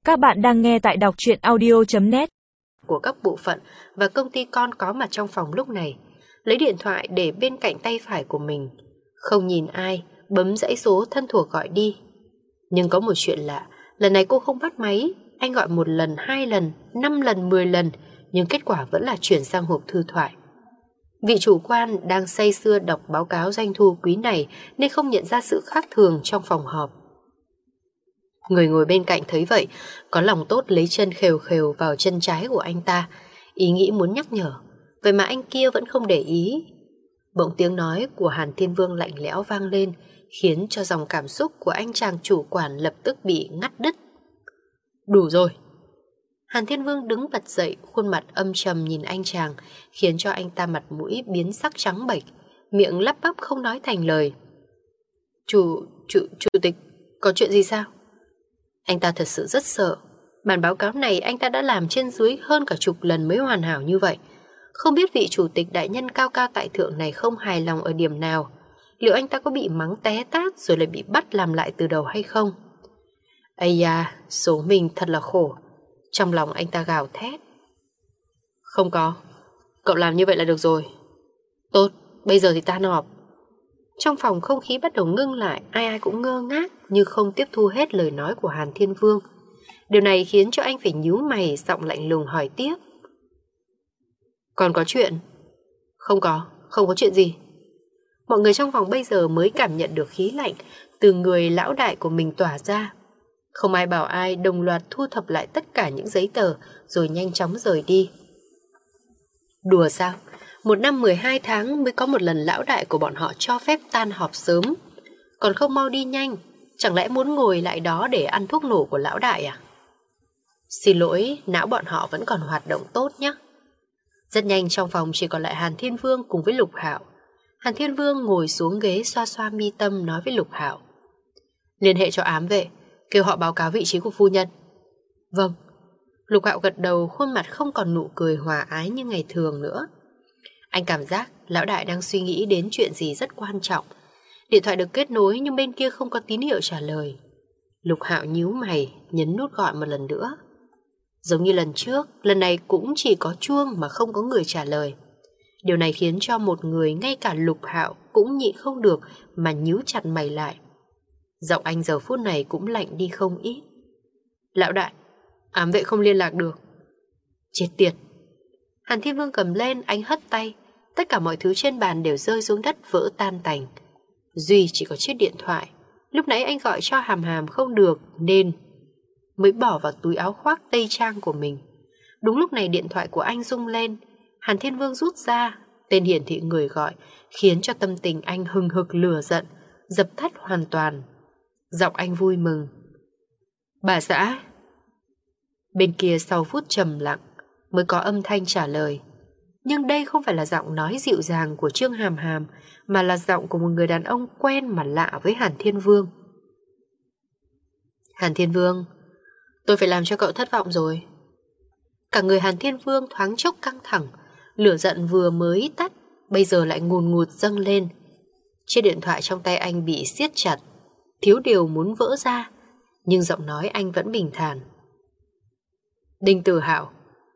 Các bạn đang nghe tại đọc truyện audio.net. Của các bộ phận và công ty con có mặt trong phòng lúc này, lấy điện thoại để bên cạnh tay phải của mình, không nhìn ai, bấm dãy số thân thuộc gọi đi. Nhưng có một chuyện lạ, lần này cô không bắt máy. Anh gọi 1 lần, 2 lần, 5 lần, 10 lần, nhưng kết quả vẫn là chuyển sang hộp thư thoại. Vị chủ quan đang say sưa đọc báo cáo doanh thu quý này nên không nhận ra sự khác thường trong phòng họp. Người ngồi bên cạnh thấy vậy, có lòng tốt lấy chân khều khều vào chân trái của anh ta, ý nghĩ muốn nhắc nhở, vậy mà anh kia vẫn không để ý. Bỗng tiếng nói của Hàn Thiên Vương lạnh lẽo vang lên, khiến cho dòng cảm xúc của anh chàng chủ quản lập tức bị ngắt đứt. Đủ rồi. Hàn Thiên Vương đứng bật dậy, khuôn mặt âm trầm nhìn anh chàng, khiến cho anh ta mặt mũi biến sắc trắng bệch, miệng lắp bắp không nói thành lời. Chủ tịch, có chuyện gì sao? Anh ta thật sự rất sợ. Bản báo cáo này anh ta đã làm trên dưới hơn cả chục lần mới hoàn hảo như vậy. Không biết vị chủ tịch đại nhân cao cao tại thượng này không hài lòng ở điểm nào. Liệu anh ta có bị mắng té tát rồi lại bị bắt làm lại từ đầu hay không? Ây da, số mình thật là khổ. Trong lòng anh ta gào thét. Không có, cậu làm như vậy là được rồi. Tốt, bây giờ thì tan họp. Trong phòng không khí bắt đầu ngưng lại, ai cũng ngơ ngác như không tiếp thu hết lời nói của Hàn Thiên Vương. Điều này khiến cho anh phải nhíu mày, giọng lạnh lùng hỏi tiếp. Còn có chuyện? Không có chuyện gì. Mọi người trong phòng bây giờ mới cảm nhận được khí lạnh từ người lão đại của mình tỏa ra. Không ai bảo ai, đồng loạt thu thập lại tất cả những giấy tờ rồi nhanh chóng rời đi. Đùa sao? 1 năm 12 tháng mới có một lần lão đại của bọn họ cho phép tan họp sớm. Còn không mau đi nhanh, chẳng lẽ muốn ngồi lại đó để ăn thuốc nổ của lão đại à? Xin lỗi, não bọn họ vẫn còn hoạt động tốt nhé. Rất nhanh trong phòng chỉ còn lại Hàn Thiên Vương cùng với Lục Hạo. Hàn Thiên Vương ngồi xuống ghế xoa xoa mi tâm nói với Lục Hạo. Liên hệ cho ám vệ, kêu họ báo cáo vị trí của phu nhân. Vâng. Lục Hạo gật đầu, khuôn mặt không còn nụ cười hòa ái như ngày thường nữa. Anh cảm giác lão đại đang suy nghĩ đến chuyện gì rất quan trọng. Điện thoại được kết nối nhưng bên kia không có tín hiệu trả lời. Lục Hạo nhíu mày, nhấn nút gọi một lần nữa. Giống như lần trước, lần này cũng chỉ có chuông mà không có người trả lời. Điều này khiến cho một người ngay cả Lục Hạo cũng nhịn không được mà nhíu chặt mày lại. Giọng anh giờ phút này cũng lạnh đi không ít. Lão đại, ám vệ không liên lạc được. Chết tiệt. Hàn Thiên Vương cầm lên, anh hất tay. Tất cả mọi thứ trên bàn đều rơi xuống đất vỡ tan tành. Duy chỉ có chiếc điện thoại. Lúc nãy anh gọi cho Hàm Hàm không được nên mới bỏ vào túi áo khoác tây trang của mình. Đúng lúc này điện thoại của anh rung lên. Hàn Thiên Vương rút ra. Tên hiển thị người gọi khiến cho tâm tình anh hừng hực lửa giận dập tắt hoàn toàn. Giọng anh vui mừng. Bà xã. Bên kia sau phút trầm lặng mới có âm thanh trả lời. Nhưng đây không phải là giọng nói dịu dàng của Trương Hàm Hàm, mà là giọng của một người đàn ông quen mà lạ với Hàn Thiên Vương. Hàn Thiên Vương, tôi phải làm cho cậu thất vọng rồi. Cả người Hàn Thiên Vương thoáng chốc căng thẳng, lửa giận vừa mới tắt, bây giờ lại ngùn ngụt dâng lên. Chiếc điện thoại trong tay anh bị siết chặt, thiếu điều muốn vỡ ra, nhưng giọng nói anh vẫn bình thản. Đinh Tử Hạo.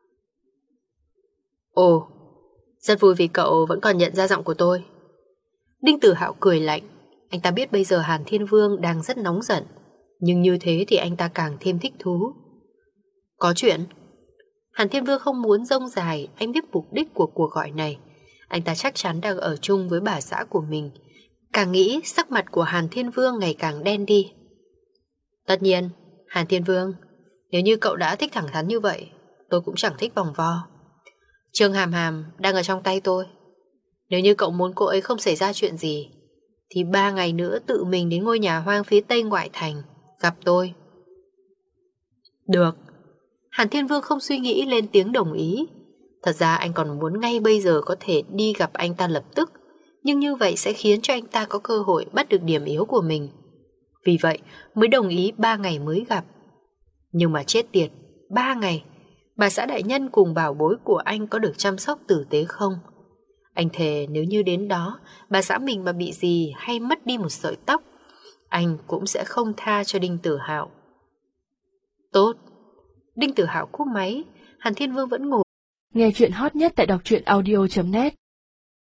Ồ, rất vui vì cậu vẫn còn nhận ra giọng của tôi. Đinh Tử Hạo cười lạnh. Anh ta biết bây giờ Hàn Thiên Vương đang rất nóng giận, nhưng như thế thì anh ta càng thêm thích thú. Có chuyện. Hàn Thiên Vương không muốn rông dài. Anh biết mục đích của cuộc gọi này. Anh ta chắc chắn đang ở chung với bà xã của mình. Càng nghĩ sắc mặt của Hàn Thiên Vương ngày càng đen đi. Tất nhiên, Hàn Thiên Vương, nếu như cậu đã thích thẳng thắn như vậy, tôi cũng chẳng thích vòng vo. Trương Hàm Hàm đang ở trong tay tôi. Nếu như cậu muốn cô ấy không xảy ra chuyện gì, thì 3 ngày nữa tự mình đến ngôi nhà hoang phía tây ngoại thành gặp tôi. Được. Hàn Thiên Vương không suy nghĩ lên tiếng đồng ý. Thật ra anh còn muốn ngay bây giờ có thể đi gặp anh ta lập tức, nhưng như vậy sẽ khiến cho anh ta có cơ hội bắt được điểm yếu của mình. Vì vậy mới đồng ý 3 ngày mới gặp. Nhưng mà chết tiệt, 3 ngày bà xã đại nhân cùng bảo bối của anh có được chăm sóc tử tế không? Anh thề nếu như đến đó bà xã mình mà bị gì hay mất đi một sợi tóc, anh cũng sẽ không tha cho Đinh Tử Hạo. Tốt, Đinh Tử Hạo cúp máy, Hàn Thiên Vương vẫn ngồi. Nghe chuyện hot nhất tại đọc truyện audio.net